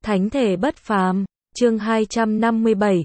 Thánh thể bất phàm, chương 257,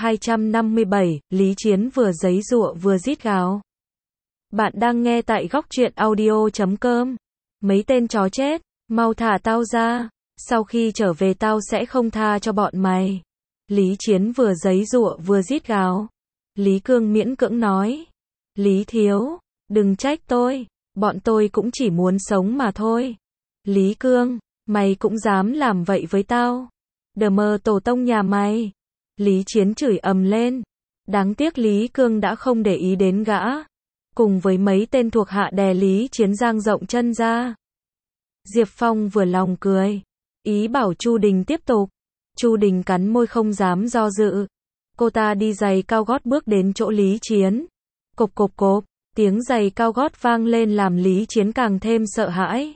C257, Lý Chiến vừa giấy giụa vừa rít gào. Bạn đang nghe tại góc truyện audio.com. Mấy tên chó chết, mau thả tao ra, sau khi trở về tao sẽ không tha cho bọn mày. Lý Chiến vừa giấy giụa vừa rít gào. Lý Cương miễn cưỡng nói. Lý Thiếu, đừng trách tôi, bọn tôi cũng chỉ muốn sống mà thôi. Lý Cương, mày cũng dám làm vậy với tao? Đờ mờ tổ tông nhà mày. Lý Chiến chửi ầm lên. Đáng tiếc Lý Cương đã không để ý đến gã. Cùng với mấy tên thuộc hạ đè Lý Chiến dang rộng chân ra. Diệp Phong vừa lòng cười. Ý bảo Chu Đình tiếp tục. Chu Đình cắn môi không dám do dự. Cô ta đi giày cao gót bước đến chỗ Lý Chiến. Cộp cộp cộp, tiếng giày cao gót vang lên làm Lý Chiến càng thêm sợ hãi.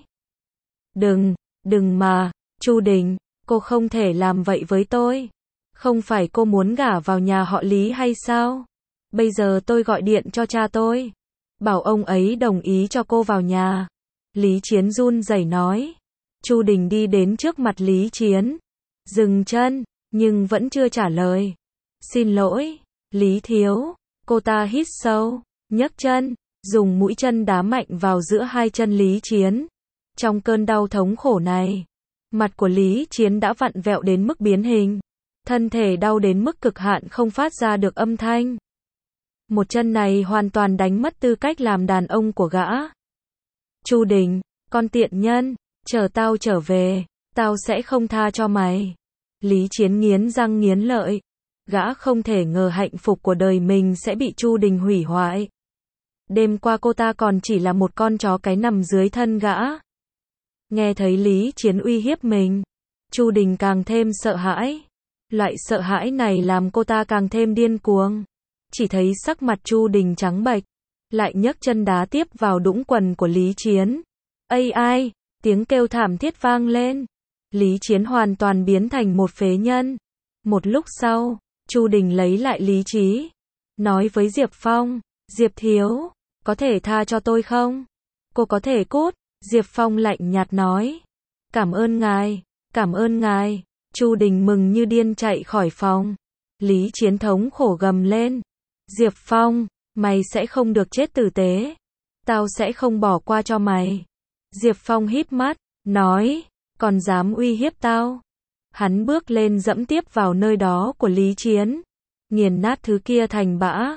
Đừng mà, Chu Đình, cô không thể làm vậy với tôi. Không phải cô muốn gả vào nhà họ Lý hay sao? Bây giờ tôi gọi điện cho cha tôi. Bảo ông ấy đồng ý cho cô vào nhà. Lý Chiến run rẩy nói. Chu Đình đi đến trước mặt Lý Chiến. Dừng chân, nhưng vẫn chưa trả lời. Xin lỗi, Lý Thiếu. Cô ta hít sâu, nhấc chân, dùng mũi chân đá mạnh vào giữa hai chân Lý Chiến. Trong cơn đau thống khổ này, mặt của Lý Chiến đã vặn vẹo đến mức biến hình. Thân thể đau đến mức cực hạn không phát ra được âm thanh. Một chân này hoàn toàn đánh mất tư cách làm đàn ông của gã. Chu Đình, con tiện nhân, chờ tao trở về, tao sẽ không tha cho mày. Lý Chiến nghiến răng nghiến lợi. Gã không thể ngờ hạnh phúc của đời mình sẽ bị Chu Đình hủy hoại. Đêm qua cô ta còn chỉ là một con chó cái nằm dưới thân gã. Nghe thấy Lý Chiến uy hiếp mình, Chu Đình càng thêm sợ hãi. Loại sợ hãi này làm cô ta càng thêm điên cuồng. Chỉ thấy sắc mặt Chu Đình trắng bệch, lại nhấc chân đá tiếp vào đũng quần của Lý Chiến. Ây ai, tiếng kêu thảm thiết vang lên. Lý Chiến hoàn toàn biến thành một phế nhân. Một lúc sau, Chu Đình lấy lại lý trí, nói với Diệp Phong, Diệp Thiếu, có thể tha cho tôi không? Cô có thể cút. Diệp Phong lạnh nhạt nói. Cảm ơn ngài, cảm ơn ngài. Chu Đình mừng như điên chạy khỏi phòng. Lý Chiến thống khổ gầm lên. Diệp Phong, mày sẽ không được chết tử tế. Tao sẽ không bỏ qua cho mày. Diệp Phong híp mắt, nói, còn dám uy hiếp tao? Hắn bước lên dẫm tiếp vào nơi đó của Lý Chiến. Nghiền nát thứ kia thành bã.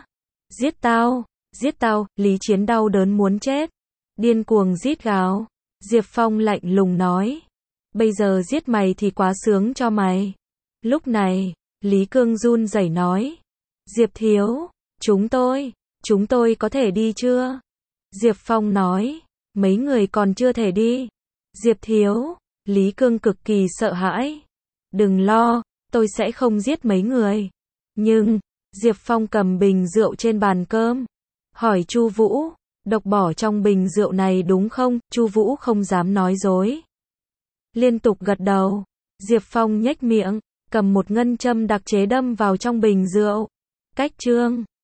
Giết tao, Lý Chiến đau đớn muốn chết. Điên cuồng rít gào. Diệp Phong lạnh lùng nói. Bây giờ giết mày thì quá sướng cho mày. Lúc này, Lý Cương run rẩy nói. Diệp Thiếu, chúng tôi có thể đi chưa? Diệp Phong nói. Mấy người còn chưa thể đi. Diệp Thiếu, Lý Cương cực kỳ sợ hãi. Đừng lo, tôi sẽ không giết mấy người. Nhưng, Diệp Phong cầm bình rượu trên bàn cơm. Hỏi Chu Vũ, độc bỏ trong bình rượu này đúng không? Chu Vũ không dám nói dối. Liên tục gật đầu. Diệp Phong nhếch miệng, cầm một ngân châm đặc chế đâm vào trong bình rượu. Cách chương